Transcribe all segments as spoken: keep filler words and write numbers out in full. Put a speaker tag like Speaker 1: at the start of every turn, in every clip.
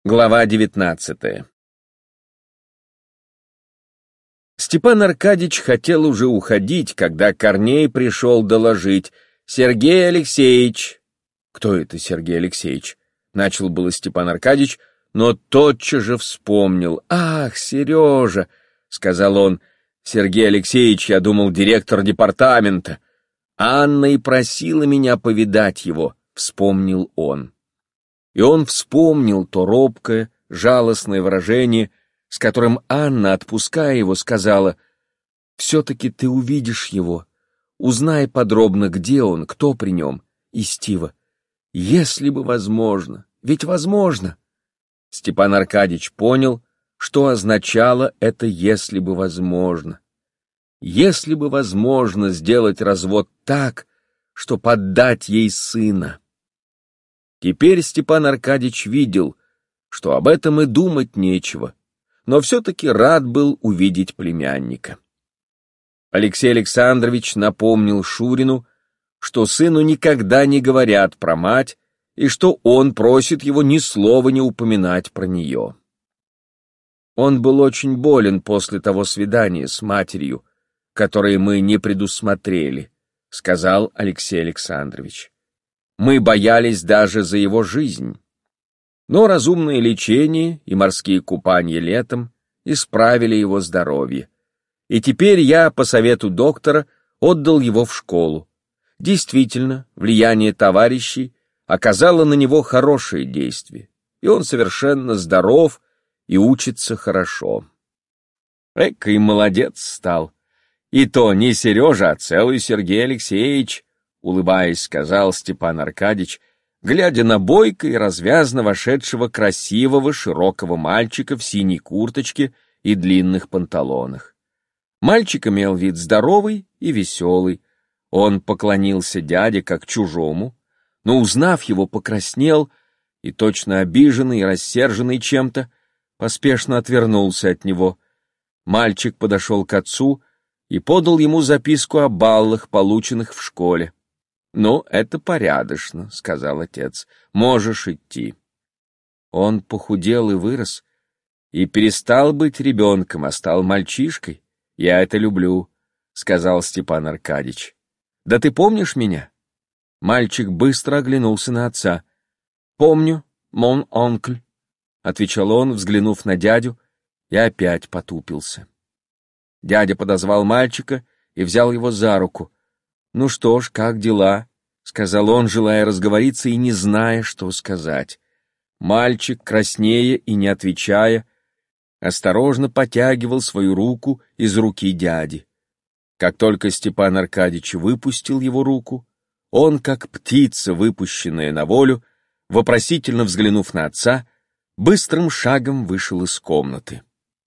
Speaker 1: Глава девятнадцатая. Степан Аркадьич хотел уже уходить, когда Корней пришел доложить: «Сергей Алексеевич!» «Кто это Сергей Алексеевич?» Начал было Степан Аркадьич, но тотчас же вспомнил. «Ах, Сережа!» — сказал он. «Сергей Алексеевич, я думал, директор департамента. Анна и просила меня повидать его», — вспомнил он. И он вспомнил то робкое, жалостное выражение, с которым Анна, отпуская его, сказала: «Все-таки ты увидишь его, узнай подробно, где он, кто при нем, и Стива. Если бы возможно, ведь возможно». Степан Аркадьич понял, что означало это «если бы возможно». Если бы возможно сделать развод так, что поддать ей сына. Теперь Степан Аркадьич видел, что об этом и думать нечего, но все-таки рад был увидеть племянника. Алексей Александрович напомнил Шурину, что сыну никогда не говорят про мать, и что он просит его ни слова не упоминать про нее. Он был очень болен после того свидания с матерью, которое мы не предусмотрели, сказал Алексей Александрович. Мы боялись даже за его жизнь. Но разумное лечение и морские купания летом исправили его здоровье. И теперь я, по совету доктора, отдал его в школу. Действительно, влияние товарищей оказало на него хорошее действие, и он совершенно здоров и учится хорошо. Эка и молодец стал. И то не Сережа, а целый Сергей Алексеевич, улыбаясь, сказал Степан Аркадьич, глядя на бойко и развязно вошедшего красивого широкого мальчика в синей курточке и длинных панталонах. Мальчик имел вид здоровый и веселый. Он поклонился дяде как чужому, но, узнав его, покраснел и, точно обиженный и рассерженный чем-то, поспешно отвернулся от него. Мальчик подошел к отцу и подал ему записку о баллах, полученных в школе. «Ну, это порядочно», — сказал отец, — «можешь идти». Он похудел и вырос, и перестал быть ребенком, а стал мальчишкой. «Я это люблю», — сказал Степан Аркадьич. «Да ты помнишь меня?» Мальчик быстро оглянулся на отца. «Помню, мон онкль», — отвечал он, взглянув на дядю, и опять потупился. Дядя подозвал мальчика и взял его за руку. «Ну что ж, как дела?» — сказал он, желая разговориться и не зная, что сказать. Мальчик, краснея и не отвечая, осторожно потягивал свою руку из руки дяди. Как только Степан Аркадьич выпустил его руку, он, как птица, выпущенная на волю, вопросительно взглянув на отца, быстрым шагом вышел из комнаты.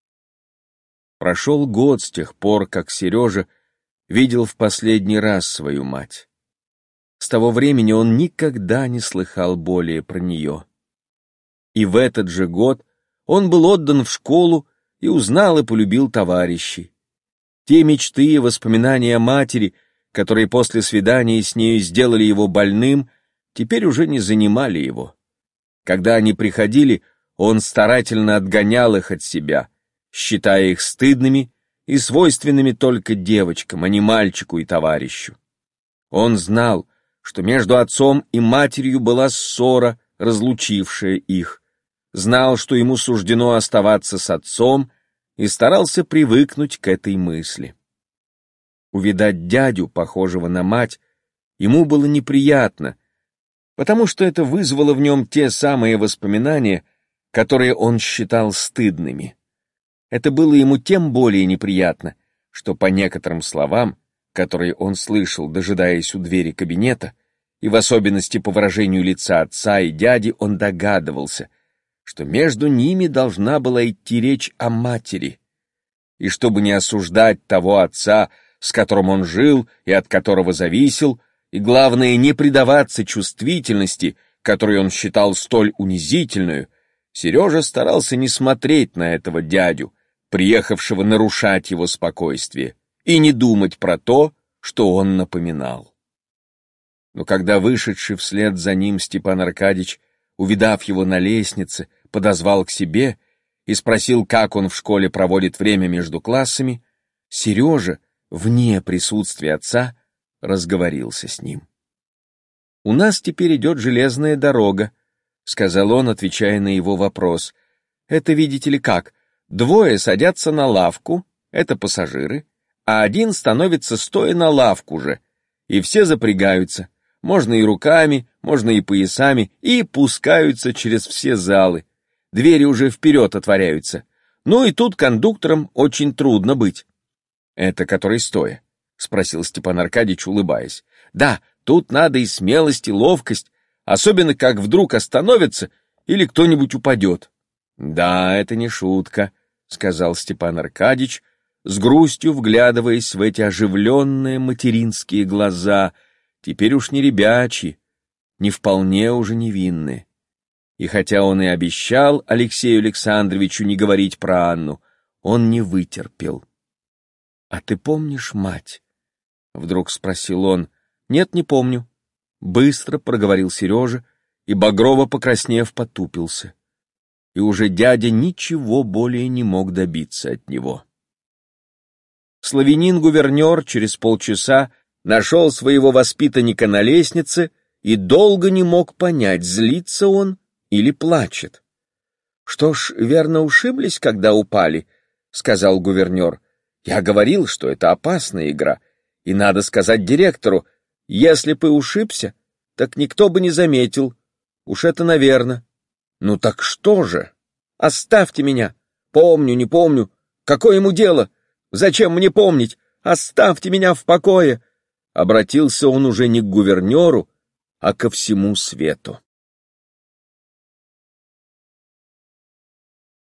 Speaker 1: Прошел год с тех пор, как Сережа видел в последний раз свою мать. С того времени он никогда не слыхал более про нее. И в этот же год он был отдан в школу и узнал и полюбил товарищей. Те мечты и воспоминания о матери, которые после свидания с нею сделали его больным, теперь уже не занимали его. Когда они приходили, он старательно отгонял их от себя, считая их стыдными и свойственными только девочкам, а не мальчику и товарищу. Он знал, что между отцом и матерью была ссора, разлучившая их, знал, что ему суждено оставаться с отцом, и старался привыкнуть к этой мысли. Увидать дядю, похожего на мать, ему было неприятно, потому что это вызвало в нем те самые воспоминания, которые он считал стыдными. Это было ему тем более неприятно, что по некоторым словам, которые он слышал, дожидаясь у двери кабинета, и в особенности по выражению лица отца и дяди, он догадывался, что между ними должна была идти речь о матери. И чтобы не осуждать того отца, с которым он жил и от которого зависел, и, главное, не предаваться чувствительности, которую он считал столь унизительную, Сережа старался не смотреть на этого дядю, приехавшего нарушать его спокойствие, и не думать про то, что он напоминал. Но когда вышедший вслед за ним Степан Аркадьич, увидав его на лестнице, подозвал к себе и спросил, как он в школе проводит время между классами, Сережа, вне присутствия отца, разговорился с ним. «У нас теперь идет железная дорога», — сказал он, отвечая на его вопрос. «Это, видите ли, как? Двое садятся на лавку, это пассажиры, а один становится стоя на лавку же, и все запрягаются, можно и руками, можно и поясами, и пускаются через все залы. Двери уже вперед отворяются. Ну и тут кондукторам очень трудно быть». «Это который стоя?» — спросил Степан Аркадьич, улыбаясь. «Да, тут надо и смелость, и ловкость, особенно как вдруг остановится или кто-нибудь упадет». «Да, это не шутка», — сказал Степан Аркадьич, с грустью вглядываясь в эти оживленные материнские глаза, теперь уж не ребячьи, не вполне уже невинные. И хотя он и обещал Алексею Александровичу не говорить про Анну, он не вытерпел. «А ты помнишь мать?» — вдруг спросил он. «Нет, не помню», — быстро проговорил Сережа, и багрово покраснев потупился. И уже дядя ничего более не мог добиться от него. Славянин-гувернер через полчаса нашел своего воспитанника на лестнице и долго не мог понять, злится он или плачет. «Что ж, верно ушиблись, когда упали», — сказал гувернер. «Я говорил, что это опасная игра, и надо сказать директору, если бы ушибся, так никто бы не заметил. Уж это наверно». «Ну так что же? Оставьте меня! Помню, не помню. Какое ему дело? Зачем мне помнить? Оставьте меня в покое!» Обратился он уже не к гувернеру, а ко всему свету.